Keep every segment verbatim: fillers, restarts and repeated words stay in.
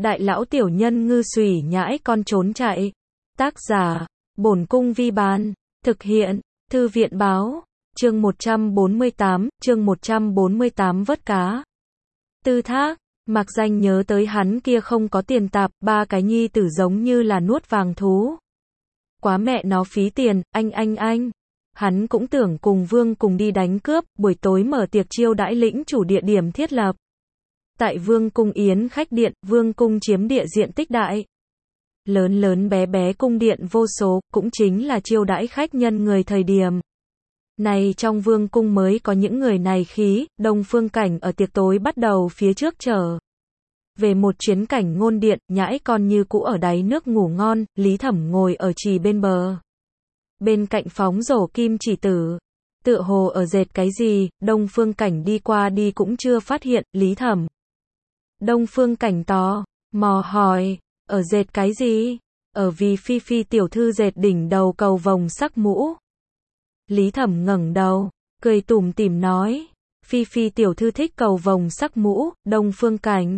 đại lão tiểu nhân ngư xùy nhãi con trốn chạy. Tác giả, Bổn Cung Vi Bán. Thực hiện, Thư viện Báo. Chương một trăm bốn mươi tám, chương một trăm bốn mươi tám vớt cá. Tư Thác, Mạc Danh nhớ tới hắn kia không có tiền tạp, ba cái nhi tử giống như là nuốt vàng thú. Quá mẹ nó phí tiền, anh anh anh. Hắn cũng tưởng cùng Vương cùng đi đánh cướp, buổi tối mở tiệc chiêu đãi lĩnh chủ địa điểm thiết lập. Tại Vương cung yến khách điện, Vương cung chiếm địa diện tích đại. Lớn lớn bé bé cung điện vô số, cũng chính là chiêu đãi khách nhân người thời điểm. Này trong Vương cung mới có những người này khí, Đông Phương Cảnh ở tiệc tối bắt đầu phía trước chờ. Về một chuyến cảnh ngôn điện, nhãi con như cũ ở đáy nước ngủ ngon, Lý Thẩm ngồi ở trì bên bờ. Bên cạnh phóng rổ kim chỉ tử. Tựa hồ ở dệt cái gì, Đông Phương Cảnh đi qua đi cũng chưa phát hiện, Lý Thẩm. Đông Phương Cảnh tò mò hỏi, ở dệt cái gì? Ở vì Phi Phi tiểu thư dệt đỉnh đầu cầu vồng sắc mũ. Lý Thẩm ngẩng đầu, cười tủm tỉm nói, Phi Phi tiểu thư thích cầu vồng sắc mũ, Đông Phương Cảnh.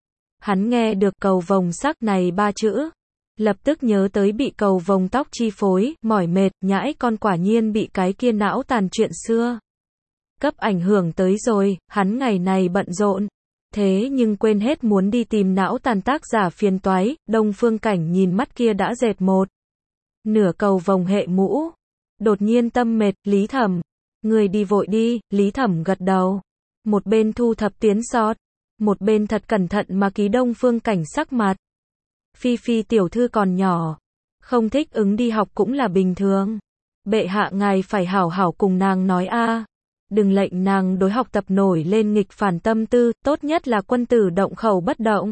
Hắn nghe được cầu vồng sắc này ba chữ, lập tức nhớ tới bị cầu vồng tóc chi phối, mỏi mệt, nhãi con quả nhiên bị cái kia não tàn chuyện xưa cấp ảnh hưởng tới rồi, hắn ngày này bận rộn, thế nhưng quên hết muốn đi tìm não tàn tác giả phiền toái. Đông Phương Cảnh nhìn mắt kia đã dệt một nửa cầu vồng hệ mũ, đột nhiên tâm mệt, Lý Thẩm, người đi vội đi. Lý Thẩm gật đầu, một bên thu thập tiến sót, một bên thật cẩn thận mà ký Đông Phương Cảnh sắc mặt. Phi Phi tiểu thư còn nhỏ, không thích ứng đi học cũng là bình thường. Bệ hạ ngài phải hảo hảo cùng nàng nói a, đừng lệnh nàng đối học tập nổi lên nghịch phản tâm tư, tốt nhất là quân tử động khẩu bất động.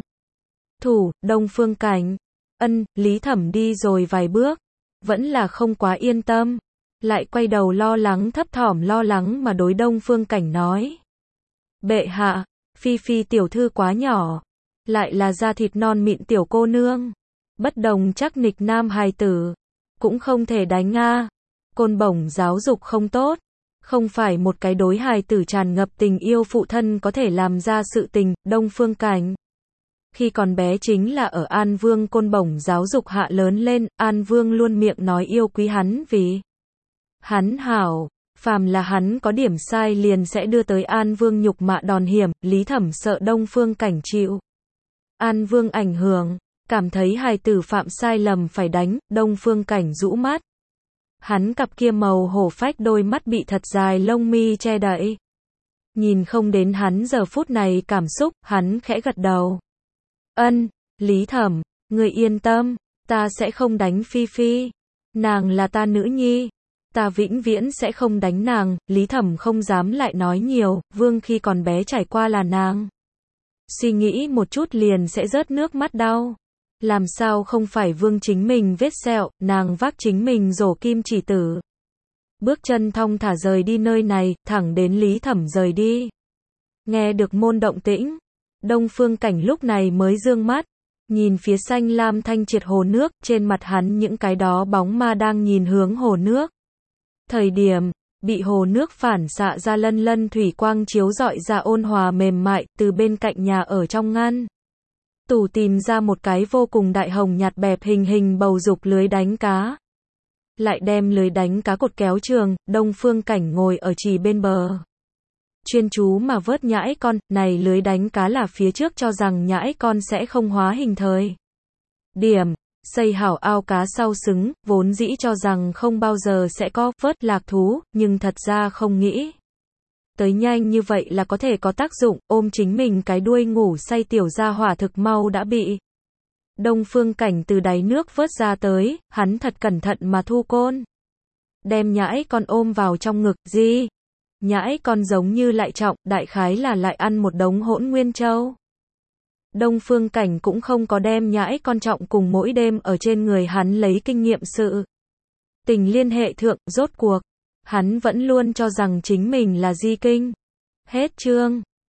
Thủ, Đông Phương Cảnh. Ân, Lý Thẩm đi rồi vài bước, vẫn là không quá yên tâm, lại quay đầu lo lắng thấp thỏm lo lắng mà đối Đông Phương Cảnh nói. Bệ hạ, Phi Phi tiểu thư quá nhỏ, lại là da thịt non mịn tiểu cô nương, bất đồng chắc nịch nam hài tử, cũng không thể đánh a. Côn bổng giáo dục không tốt, không phải một cái đối hài tử tràn ngập tình yêu phụ thân có thể làm ra sự tình. Đông Phương Cảnh khi còn bé chính là ở An Vương côn bổng giáo dục hạ lớn lên, An Vương luôn miệng nói yêu quý hắn vì hắn hảo, phàm là hắn có điểm sai liền sẽ đưa tới An Vương nhục mạ đòn hiểm. Lý Thẩm sợ Đông Phương Cảnh chịu An Vương ảnh hưởng, cảm thấy hài tử phạm sai lầm phải đánh. Đông Phương Cảnh rũ mắt, hắn cặp kia màu hổ phách đôi mắt bị thật dài lông mi che đậy, nhìn không đến hắn giờ phút này cảm xúc. Hắn khẽ gật đầu, ân, Lý Thẩm, người yên tâm, ta sẽ không đánh Phi Phi, nàng là ta nữ nhi, ta vĩnh viễn sẽ không đánh nàng. Lý Thẩm không dám lại nói nhiều, Vương khi còn bé trải qua là nàng suy nghĩ một chút liền sẽ rớt nước mắt đau. Làm sao không phải Vương chính mình vết sẹo, nàng vác chính mình rổ kim chỉ tử. Bước chân thong thả rời đi nơi này, thẳng đến Lý Thẩm rời đi. Nghe được môn động tĩnh, Đông Phương Cảnh lúc này mới dương mắt, nhìn phía xanh lam thanh triệt hồ nước, trên mặt hắn những cái đó bóng ma đang nhìn hướng hồ nước. Thời điểm bị hồ nước phản xạ ra lân lân thủy quang chiếu rọi ra ôn hòa mềm mại, từ bên cạnh nhà ở trong ngăn tủ tìm ra một cái vô cùng đại hồng nhạt bẹp hình hình bầu dục lưới đánh cá. Lại đem lưới đánh cá cột kéo trường. Đông Phương Cảnh ngồi ở trì bên bờ, chuyên chú mà vớt nhãi con. Này lưới đánh cá là phía trước cho rằng nhãi con sẽ không hóa hình thời điểm xây hảo ao cá sau xứng, vốn dĩ cho rằng không bao giờ sẽ có vớt lạc thú, nhưng thật ra không nghĩ tới nhanh như vậy là có thể có tác dụng. Ôm chính mình cái đuôi ngủ say tiểu gia hỏa thực mau đã bị Đông Phương Cảnh từ đáy nước vớt ra tới, hắn thật cẩn thận mà thu côn, đem nhãi con ôm vào trong ngực. Gì? Nhãi con giống như lại trọng, đại khái là lại ăn một đống hỗn nguyên châu. Đông Phương Cảnh cũng không có đem nhãi con trọng cùng mỗi đêm ở trên người hắn lấy kinh nghiệm sự tình liên hệ thượng. Rốt cuộc hắn vẫn luôn cho rằng chính mình là di kinh. Hết chương.